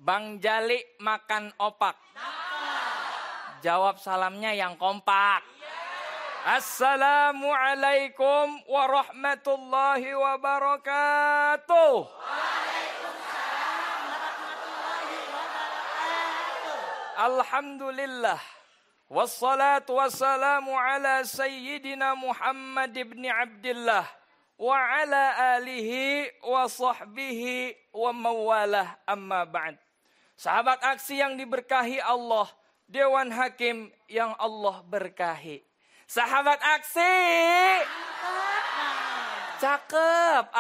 Bang Jali makan opak. Jawab salamnya yang kompak. Assalamualaikum warahmatullahi wabarakatuh. Alhamdulillah. Wassalatu wassalamu ala sayyidina Muhammad ibn Abdillah. Wa ala alihi wa sahbihi wa mawalah amma ba'd. Sahabat aksi yang diberkahi Allah. Dewan Hakim yang Allah berkahi. Sahabat aksi. Cakep.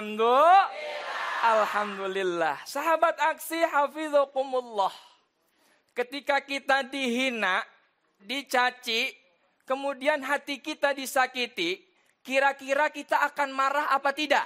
Alhamdulillah. Sahabat aksi hafizakumullah. Ketika kita dihina, dicaci, kemudian hati kita disakiti, kira-kira kita akan marah apa tidak?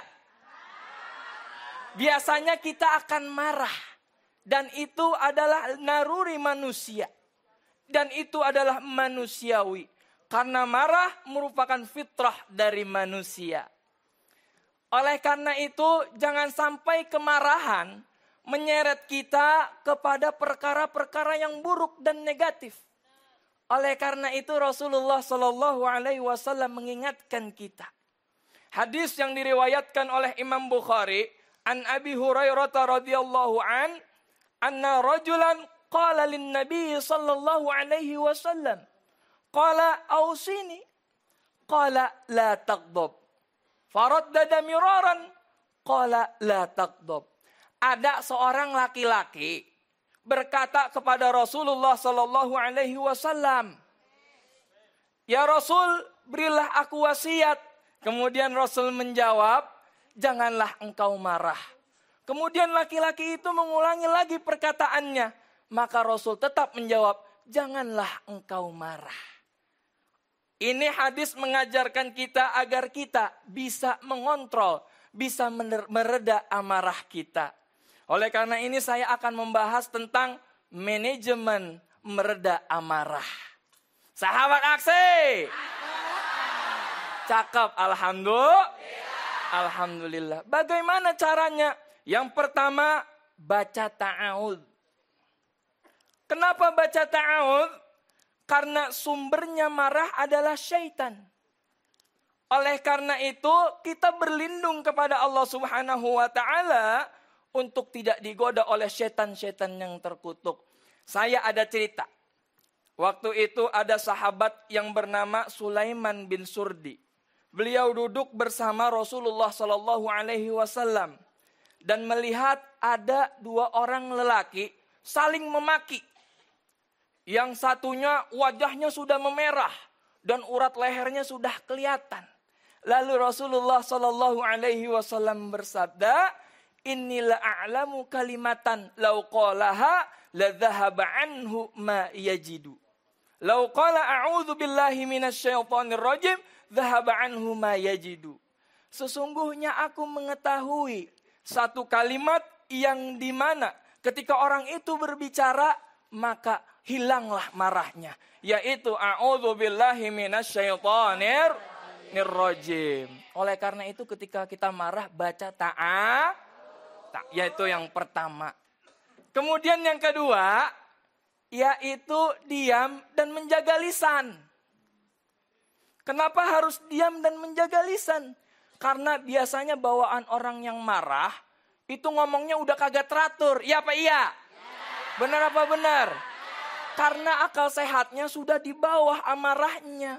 Biasanya kita akan marah. Dan itu adalah naruri manusia. Dan itu adalah manusiawi. Karena marah merupakan fitrah dari manusia. Oleh karena itu, jangan sampai kemarahan menyeret kita kepada perkara-perkara yang buruk dan negatif. Oleh karena itu Rasulullah Shallallahu Alaihi Wasallam mengingatkan kita. Hadis yang diriwayatkan oleh Imam Bukhari, an Abi Hurairah radhiyallahu anna rajulan qala lin Nabi Shallallahu Alaihi Wasallam, qala ausini, qala la taghdab, faraddada miraran, qala la taghdab. Ada seorang laki-laki berkata kepada Rasulullah Sallallahu Alaihi Wasallam, ya Rasul, berilah aku wasiat. Kemudian Rasul menjawab, janganlah engkau marah. Kemudian laki-laki itu mengulangi lagi perkataannya. Maka Rasul tetap menjawab, janganlah engkau marah. Ini hadis mengajarkan kita agar kita bisa mengontrol, bisa mereda amarah kita. Oleh karena ini saya akan membahas tentang manajemen mereda amarah. Sahabat aksi. Cakep, alhamdulillah. Bagaimana caranya? Yang pertama, baca ta'awudz. Kenapa baca ta'awudz? Karena sumbernya marah adalah syaitan. Oleh karena itu, kita berlindung kepada Allah Subhanahu wa ta'ala untuk tidak digoda oleh setan-setan yang terkutuk. Saya ada cerita. Waktu itu ada sahabat yang bernama Sulaiman bin Surdi. Beliau duduk bersama Rasulullah Sallallahu Alaihi Wasallam dan melihat ada dua orang lelaki saling memaki. Yang satunya wajahnya sudah memerah dan urat lehernya sudah kelihatan. Lalu Rasulullah Sallallahu Alaihi Wasallam bersabda, Innila a'lamu kalimatan law qalaha la dhahaba anhu ma yajidu. Law qala a'udzu billahi minasyaitonir rajim dhahaba anhu ma yajidu. Sesungguhnya aku mengetahui satu kalimat yang dimana ketika orang itu berbicara maka hilanglah marahnya, yaitu a'udzu billahi minasyaitonir rajim. Oleh karena itu ketika kita marah baca yaitu yang pertama. Kemudian yang kedua, yaitu diam dan menjaga lisan. Kenapa harus diam dan menjaga lisan? Karena biasanya bawaan orang yang marah, itu ngomongnya udah kagak teratur. Iya apa iya? Benar apa benar? Karena akal sehatnya sudah di bawah amarahnya.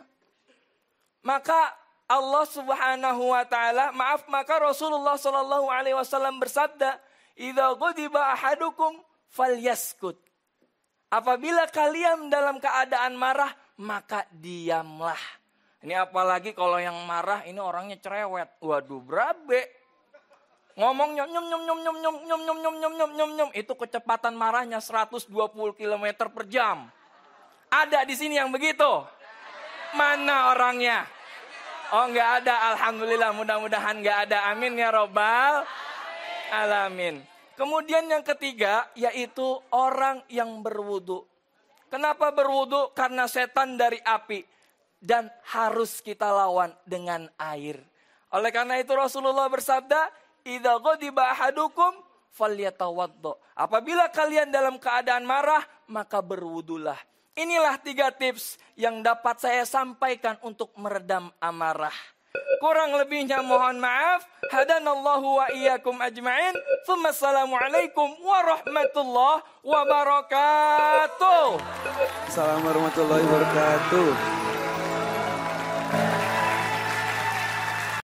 Maka Allah Subhanahu wa taala, maka Rasulullah sallallahu alaihi wasallam bersabda, "Idza ghadiba ahadukum falyaskut." Apabila kalian dalam keadaan marah, maka diamlah. Ini apalagi kalau yang marah ini orangnya cerewet. Waduh, berabe. Ngomongnya nyom nyom nyom nyom nyom nyom nyom nyom nyom nyom nyom nyom, itu kecepatan marahnya 120 km per jam. Ada di sini yang begitu? Mana orangnya? Oh enggak ada, alhamdulillah, mudah-mudahan enggak ada, amin ya robbal alamin. Kemudian yang ketiga yaitu orang yang berwudu. Kenapa berwudu? Karena setan dari api dan harus kita lawan dengan air. Oleh karena itu Rasulullah bersabda, "Idza ghadiba ahadukum falyatawaddo. Apabila kalian dalam keadaan marah, maka berwudulah. Inilah 3 tips yang dapat saya sampaikan untuk meredam amarah. Kurang lebihnya mohon maaf. Hadanallahu wa iyyakum ajma'in. Assalamualaikum warahmatullahi wabarakatuh. Assalamualaikum warahmatullahi wabarakatuh.